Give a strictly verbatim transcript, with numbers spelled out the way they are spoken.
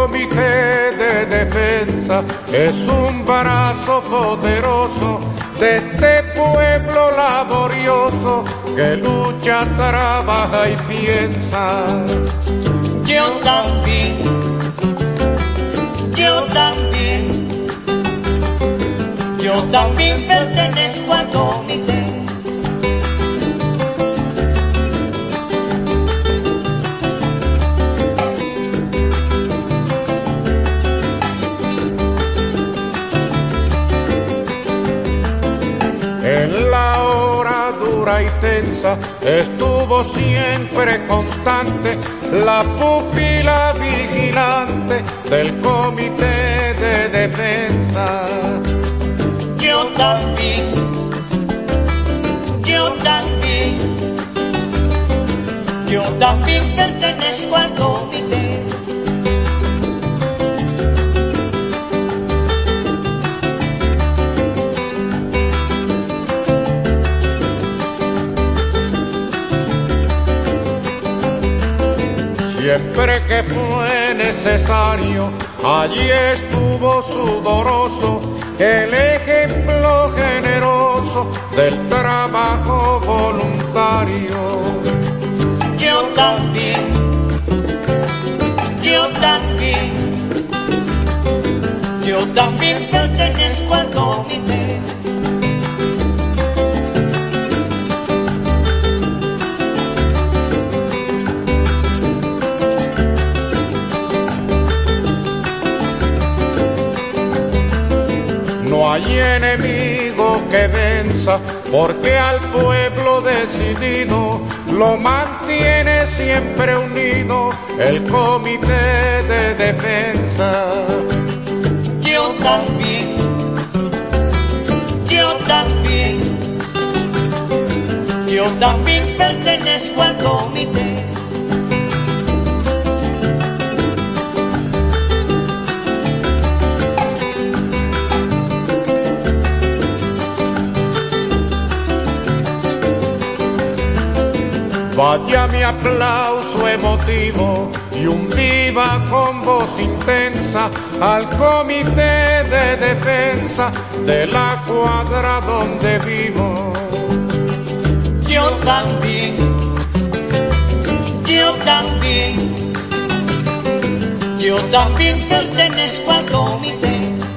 comité de defensa es un brazo poderoso de este pueblo laborioso que lucha, trabaja y piensa. Yo también, yo también, yo también pertenezco al comité. En la hora dura y tensa estuvo siempre constante la pupila vigilante del comité de defensa. Yo también, yo también, yo también pertenezco al comité. Siempre que fue necesario, allí estuvo sudoroso el ejemplo generoso del trabajo voluntario. Yo también, yo también, yo también pertenezco al comité. No hay enemigo que venza, porque al pueblo decidido lo mantiene siempre unido el comité de defensa. Yo también, yo también, yo también pertenezco al comité. Vaya mi aplauso emotivo y un viva con voz intensa al comité de defensa de la cuadra donde vivo. Yo también, yo también, yo también pertenezco al comité.